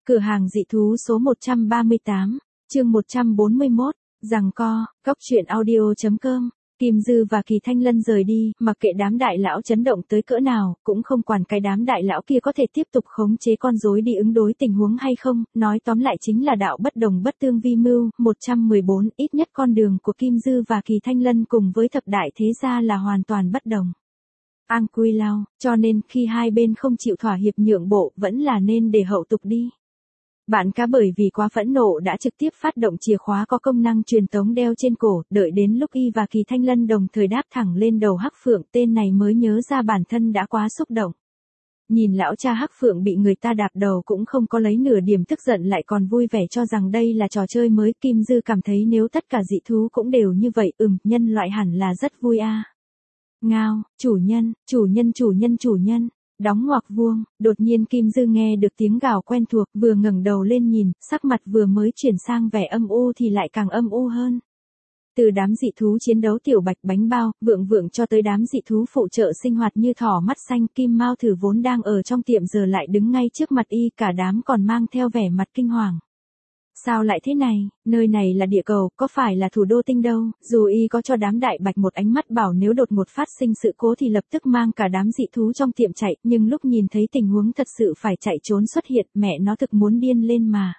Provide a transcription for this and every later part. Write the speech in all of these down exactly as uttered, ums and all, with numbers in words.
Cửa hàng dị thú số một trăm ba mươi tám, chương một trăm bốn mươi mốt, giằng co, cóc truyện audio chấm com. Kim Dư và Kỳ Thanh Lân rời đi, mặc kệ đám đại lão chấn động tới cỡ nào, cũng không quản cái đám đại lão kia có thể tiếp tục khống chế con rối đi ứng đối tình huống hay không, nói tóm lại chính là đạo bất đồng bất tương vi mưu. một trăm mười bốn, ít nhất con đường của Kim Dư và Kỳ Thanh Lân cùng với thập đại thế gia là hoàn toàn bất đồng. Ang Quy Lao, cho nên khi hai bên không chịu thỏa hiệp nhượng bộ, vẫn là nên để hậu tục đi. Bạn cá bởi vì quá phẫn nộ đã trực tiếp phát động chìa khóa có công năng truyền tống đeo trên cổ, đợi đến lúc y và Kỳ Thanh Lân đồng thời đáp thẳng lên đầu Hắc Phượng, tên này mới nhớ ra bản thân đã quá xúc động. Nhìn lão cha Hắc Phượng bị người ta đạp đầu cũng không có lấy nửa điểm tức giận, lại còn vui vẻ cho rằng đây là trò chơi mới. Kim Dư cảm thấy nếu tất cả dị thú cũng đều như vậy, ừm, nhân loại hẳn là rất vui a. À. Ngao, chủ nhân, chủ nhân chủ nhân chủ nhân. Đóng ngoặc vuông, đột nhiên Kim Dư nghe được tiếng gào quen thuộc, vừa ngẩng đầu lên nhìn, sắc mặt vừa mới chuyển sang vẻ âm u thì lại càng âm u hơn. Từ đám dị thú chiến đấu tiểu bạch bánh bao, vượng vượng cho tới đám dị thú phụ trợ sinh hoạt như thỏ mắt xanh, Kim Mao Thử vốn đang ở trong tiệm giờ lại đứng ngay trước mặt y, cả đám còn mang theo vẻ mặt kinh hoàng. Sao lại thế này, nơi này là địa cầu, có phải là thủ đô tinh đâu, dù y có cho đám đại bạch một ánh mắt bảo nếu đột ngột phát sinh sự cố thì lập tức mang cả đám dị thú trong tiệm chạy, nhưng lúc nhìn thấy tình huống thật sự phải chạy trốn xuất hiện, mẹ nó thực muốn điên lên mà.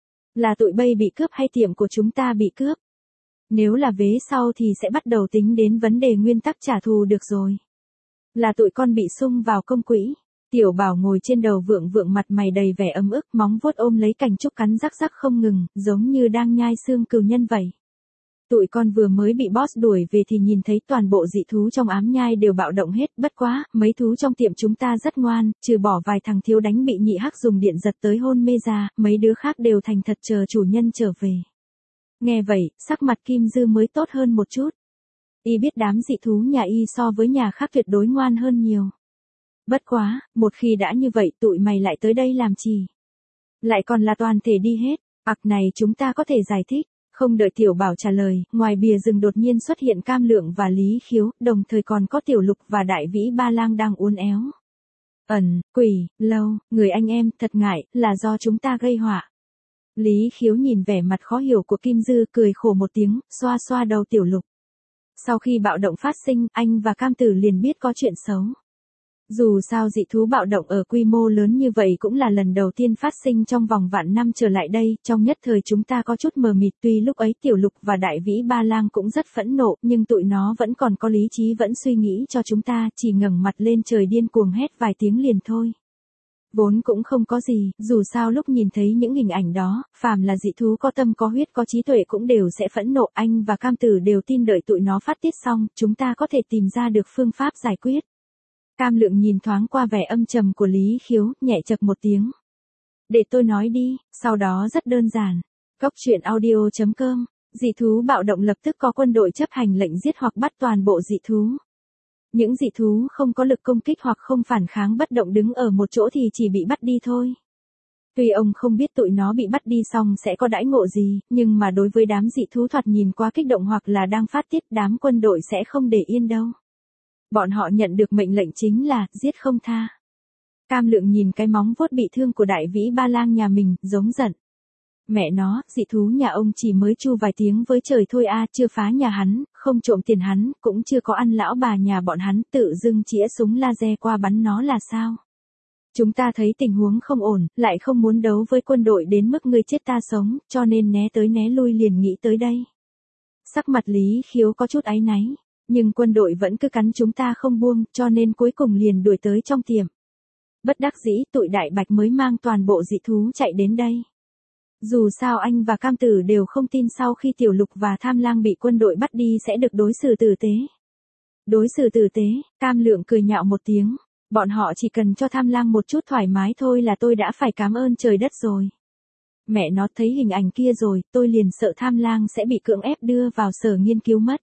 Là tụi bay bị cướp hay tiệm của chúng ta bị cướp? Nếu là vế sau thì sẽ bắt đầu tính đến vấn đề nguyên tắc trả thù được rồi. Là tụi con bị xung vào công quỹ. Tiểu Bảo ngồi trên đầu vượng vượng, mặt mày đầy vẻ ấm ức, móng vuốt ôm lấy cành trúc cắn rắc rắc không ngừng, giống như đang nhai xương cừu nhân vậy. Tụi con vừa mới bị boss đuổi về thì nhìn thấy toàn bộ dị thú trong ám nhai đều bạo động hết, bất quá, mấy thú trong tiệm chúng ta rất ngoan, trừ bỏ vài thằng thiếu đánh bị nhị hắc dùng điện giật tới hôn mê ra, mấy đứa khác đều thành thật chờ chủ nhân trở về. Nghe vậy, sắc mặt Kim Dư mới tốt hơn một chút. Y biết đám dị thú nhà y so với nhà khác tuyệt đối ngoan hơn nhiều. Bất quá, một khi đã như vậy tụi mày lại tới đây làm chi? Lại còn là toàn thể đi hết, ặc này chúng ta có thể giải thích. Không đợi Tiểu Bảo trả lời, ngoài bìa rừng đột nhiên xuất hiện Cam Lượng và Lý Khiếu, đồng thời còn có Tiểu Lục và Đại Vĩ Ba Lang đang uốn éo. Ẩn, Quỷ, Lâu, người anh em, thật ngại, là do chúng ta gây họa. Lý Khiếu nhìn vẻ mặt khó hiểu của Kim Dư cười khổ một tiếng, xoa xoa đầu Tiểu Lục. Sau khi bạo động phát sinh, anh và Cam Tử liền biết có chuyện xấu. Dù sao dị thú bạo động ở quy mô lớn như vậy cũng là lần đầu tiên phát sinh trong vòng vạn năm trở lại đây, trong nhất thời chúng ta có chút mờ mịt, tuy lúc ấy Tiểu Lục và Đại Vĩ Ba Lang cũng rất phẫn nộ, nhưng tụi nó vẫn còn có lý trí, vẫn suy nghĩ cho chúng ta, chỉ ngẩng mặt lên trời điên cuồng hét vài tiếng liền thôi. Vốn cũng không có gì, dù sao lúc nhìn thấy những hình ảnh đó, phàm là dị thú có tâm có huyết có trí tuệ cũng đều sẽ phẫn nộ, anh và Cam Tử đều tin đợi tụi nó phát tiết xong, chúng ta có thể tìm ra được phương pháp giải quyết. Cam Lượng nhìn thoáng qua vẻ âm trầm của Lý Khiếu, nhẹ chậc một tiếng. Để tôi nói đi, sau đó rất đơn giản. Cóc truyện audio chấm com, dị thú bạo động lập tức có quân đội chấp hành lệnh giết hoặc bắt toàn bộ dị thú. Những dị thú không có lực công kích hoặc không phản kháng bất động đứng ở một chỗ thì chỉ bị bắt đi thôi. Tuy ông không biết tụi nó bị bắt đi xong sẽ có đãi ngộ gì, nhưng mà đối với đám dị thú thoạt nhìn quá kích động hoặc là đang phát tiết, đám quân đội sẽ không để yên đâu. Bọn họ nhận được mệnh lệnh chính là, giết không tha. Cam Lượng nhìn cái móng vuốt bị thương của Đại Vĩ Ba Lang nhà mình, giống giận. Mẹ nó, dị thú nhà ông chỉ mới chu vài tiếng với trời thôi a, chưa phá nhà hắn, không trộm tiền hắn, cũng chưa có ăn lão bà nhà bọn hắn, tự dưng chĩa súng laser qua bắn nó là sao? Chúng ta thấy tình huống không ổn, lại không muốn đấu với quân đội đến mức ngươi chết ta sống, cho nên né tới né lui liền nghĩ tới đây. Sắc mặt Lý Khiếu có chút áy náy. Nhưng quân đội vẫn cứ cắn chúng ta không buông, cho nên cuối cùng liền đuổi tới trong tiệm. Bất đắc dĩ, tụi đại bạch mới mang toàn bộ dị thú chạy đến đây. Dù sao anh và Cam Tử đều không tin sau khi Tiểu Lục và Tham Lang bị quân đội bắt đi sẽ được đối xử tử tế. Đối xử tử tế, Cam Lượng cười nhạo một tiếng. Bọn họ chỉ cần cho Tham Lang một chút thoải mái thôi là tôi đã phải cảm ơn trời đất rồi. Mẹ nó thấy hình ảnh kia rồi, tôi liền sợ Tham Lang sẽ bị cưỡng ép đưa vào sở nghiên cứu mất.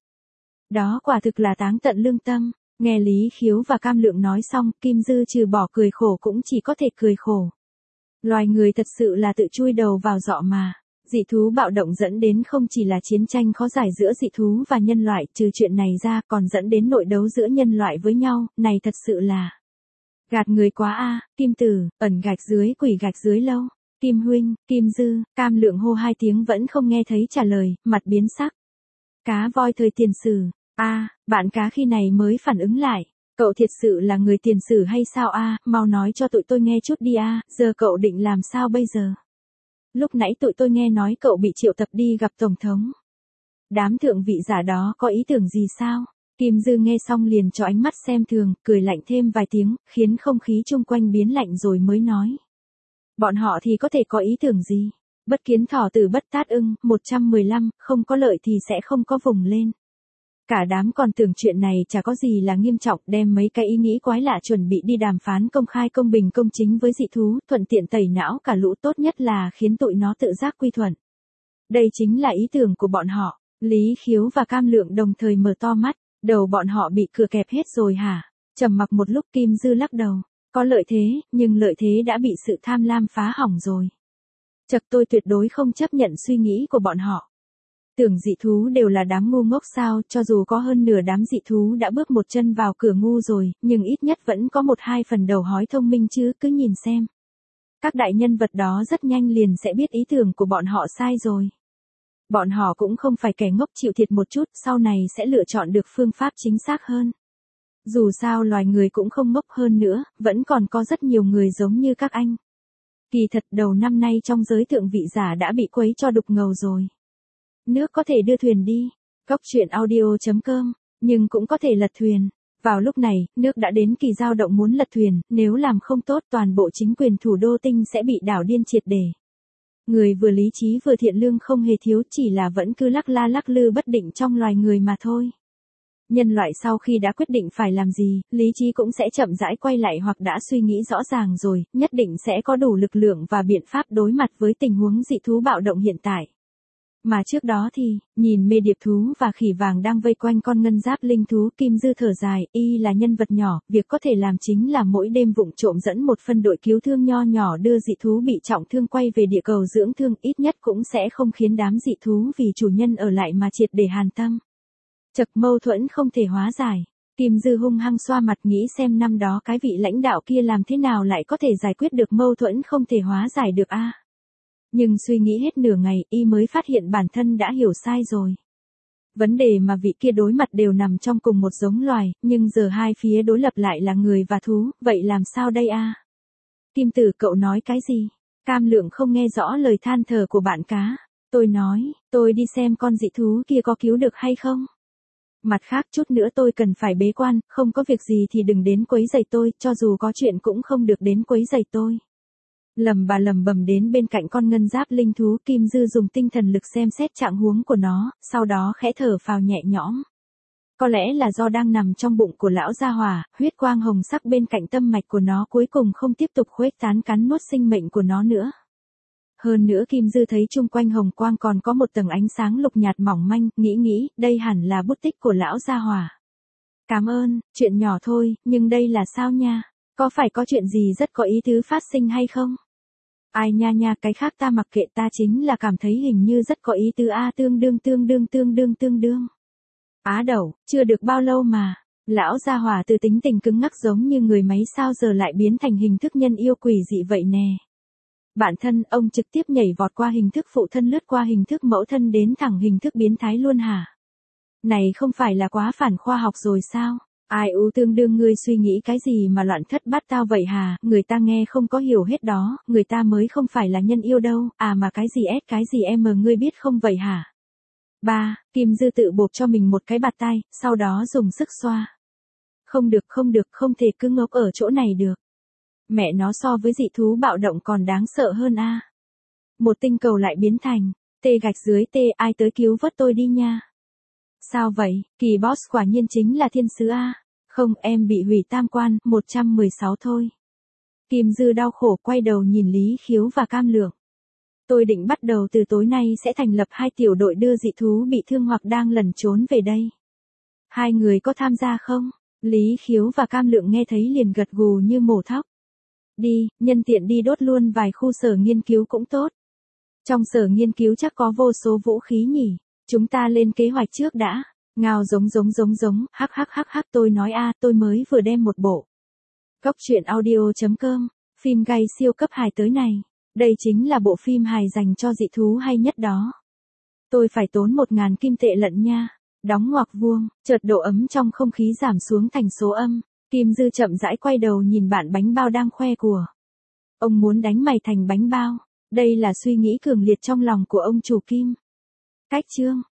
Đó quả thực là táng tận lương tâm. Nghe Lý Khiếu và Cam Lượng nói xong, Kim Dư trừ bỏ cười khổ cũng chỉ có thể cười khổ. Loài người thật sự là tự chui đầu vào giọ mà. Dị thú bạo động dẫn đến không chỉ là chiến tranh khó giải giữa dị thú và nhân loại, trừ chuyện này ra còn dẫn đến nội đấu giữa nhân loại với nhau, này thật sự là gạt người quá a. Kim Tử, ẩn gạch dưới quỷ gạch dưới lâu. Kim huynh, Kim Dư, Cam Lượng hô hai tiếng vẫn không nghe thấy trả lời, mặt biến sắc. Cá voi thời tiền sử, a, bạn cá khi này mới phản ứng lại, cậu thiệt sự là người tiền sử hay sao a, mau nói cho tụi tôi nghe chút đi a, giờ cậu định làm sao bây giờ? Lúc nãy tụi tôi nghe nói cậu bị triệu tập đi gặp Tổng thống. Đám thượng vị giả đó có ý tưởng gì sao? Kim Dư nghe xong liền cho ánh mắt xem thường, cười lạnh thêm vài tiếng, khiến không khí chung quanh biến lạnh rồi mới nói. Bọn họ thì có thể có ý tưởng gì? Bất kiến thỏ tử bất tát ưng, một trăm mười lăm, không có lợi thì sẽ không có vùng lên. Cả đám còn tưởng chuyện này chả có gì là nghiêm trọng, đem mấy cái ý nghĩ quái lạ chuẩn bị đi đàm phán công khai công bình công chính với dị thú, thuận tiện tẩy não cả lũ, tốt nhất là khiến tụi nó tự giác quy thuận. Đây chính là ý tưởng của bọn họ. Lý Khiếu và Cam Lượng đồng thời mở to mắt, đầu bọn họ bị cửa kẹp hết rồi hả? Trầm mặc một lúc Kim Dư lắc đầu, có lợi thế, nhưng lợi thế đã bị sự tham lam phá hỏng rồi. Chật, tôi tuyệt đối không chấp nhận suy nghĩ của bọn họ. Tưởng dị thú đều là đám ngu ngốc sao, cho dù có hơn nửa đám dị thú đã bước một chân vào cửa ngu rồi, nhưng ít nhất vẫn có một hai phần đầu hói thông minh chứ, cứ nhìn xem. Các đại nhân vật đó rất nhanh liền sẽ biết ý tưởng của bọn họ sai rồi. Bọn họ cũng không phải kẻ ngốc chịu thiệt một chút, sau này sẽ lựa chọn được phương pháp chính xác hơn. Dù sao loài người cũng không ngốc hơn nữa, vẫn còn có rất nhiều người giống như các anh. Kỳ thật đầu năm nay trong giới thượng vị giả đã bị quấy cho đục ngầu rồi. Nước có thể đưa thuyền đi, cóc truyện audio chấm com, nhưng cũng có thể lật thuyền. Vào lúc này, nước đã đến kỳ dao động muốn lật thuyền, nếu làm không tốt toàn bộ chính quyền thủ đô Tinh sẽ bị đảo điên triệt để. Người vừa lý trí vừa thiện lương không hề thiếu, chỉ là vẫn cứ lắc la lắc lư bất định trong loài người mà thôi. Nhân loại sau khi đã quyết định phải làm gì, lý trí cũng sẽ chậm rãi quay lại hoặc đã suy nghĩ rõ ràng rồi, nhất định sẽ có đủ lực lượng và biện pháp đối mặt với tình huống dị thú bạo động hiện tại. Mà trước đó thì, nhìn mê điệp thú và khỉ vàng đang vây quanh con ngân giáp linh thú, Kim Dư thở dài, y là nhân vật nhỏ, việc có thể làm chính là mỗi đêm vụng trộm dẫn một phân đội cứu thương nho nhỏ đưa dị thú bị trọng thương quay về địa cầu dưỡng thương, ít nhất cũng sẽ không khiến đám dị thú vì chủ nhân ở lại mà triệt để hàn tâm. Chật, mâu thuẫn không thể hóa giải. Kim Dư hung hăng xoa mặt nghĩ xem năm đó cái vị lãnh đạo kia làm thế nào lại có thể giải quyết được mâu thuẫn không thể hóa giải được a. Nhưng suy nghĩ hết nửa ngày, y mới phát hiện bản thân đã hiểu sai rồi. Vấn đề mà vị kia đối mặt đều nằm trong cùng một giống loài, nhưng giờ hai phía đối lập lại là người và thú, vậy làm sao đây a? Kim Tử, cậu nói cái gì? Cam Lượng không nghe rõ lời than thở của bạn cá. Tôi nói, tôi đi xem con dị thú kia có cứu được hay không? Mặt khác chút nữa tôi cần phải bế quan, không có việc gì thì đừng đến quấy rầy tôi, cho dù có chuyện cũng không được đến quấy rầy tôi. Lầm bà lầm bầm đến bên cạnh con ngân giáp linh thú, Kim Dư dùng tinh thần lực xem xét trạng huống của nó, sau đó khẽ thở phào nhẹ nhõm. Có lẽ là do đang nằm trong bụng của lão gia hỏa, huyết quang hồng sắc bên cạnh tâm mạch của nó cuối cùng không tiếp tục khuếch tán cắn nuốt sinh mệnh của nó nữa. Hơn nữa Kim Dư thấy chung quanh hồng quang còn có một tầng ánh sáng lục nhạt mỏng manh, nghĩ nghĩ, đây hẳn là bút tích của lão gia hỏa. Cảm ơn, chuyện nhỏ thôi, nhưng đây là sao nha? Có phải có chuyện gì rất có ý tứ phát sinh hay không? Ai nha nha, cái khác ta mặc kệ, ta chính là cảm thấy hình như rất có ý tứ a, tương đương tương đương tương đương tương đương. Á đẩu, chưa được bao lâu mà, lão gia hỏa từ tính tình cứng ngắc giống như người máy sao giờ lại biến thành hình thức nhân yêu quỷ dị vậy nè. Bản thân ông trực tiếp nhảy vọt qua hình thức phụ thân lướt qua hình thức mẫu thân đến thẳng hình thức biến thái luôn hả? Này không phải là quá phản khoa học rồi sao? Ai u tương đương ngươi suy nghĩ cái gì mà loạn thất bát tao vậy hà, người ta nghe không có hiểu hết đó, người ta mới không phải là nhân yêu đâu, à mà cái gì S cái gì M ngươi biết không vậy hả? Ba, Kim Dư tự bộp cho mình một cái bạt tay, sau đó dùng sức xoa. Không được không được, không thể cứ ngốc ở chỗ này được. Mẹ nó so với dị thú bạo động còn đáng sợ hơn a. Một tinh cầu lại biến thành, T gạch dưới T, ai tới cứu vớt tôi đi nha. Sao vậy, kỳ boss quả nhiên chính là thiên sứ a. Không, em bị hủy tam quan, một trăm mười sáu thôi. Kim Dư đau khổ quay đầu nhìn Lý Khiếu và Cam Lượng. Tôi định bắt đầu từ tối nay sẽ thành lập hai tiểu đội đưa dị thú bị thương hoặc đang lẩn trốn về đây. Hai người có tham gia không? Lý Khiếu và Cam Lượng nghe thấy liền gật gù như mổ thóc. Đi, nhân tiện đi đốt luôn vài khu sở nghiên cứu cũng tốt. Trong sở nghiên cứu chắc có vô số vũ khí nhỉ. Chúng ta lên kế hoạch trước đã. Ngao giống giống giống giống, hắc hắc hắc hắc, tôi nói a, tôi mới vừa đem một bộ. Cóc truyện audio chấm com, phim gay siêu cấp hài tới này. Đây chính là bộ phim hài dành cho dị thú hay nhất đó. Tôi phải tốn một ngàn kim tệ lận nha. Đóng ngoặc vuông, chợt độ ấm trong không khí giảm xuống thành số âm. Kim Dư chậm rãi quay đầu nhìn bạn bánh bao đang khoe của. Ông muốn đánh mày thành bánh bao. Đây là suy nghĩ cường liệt trong lòng của ông chủ Kim. Cách chương.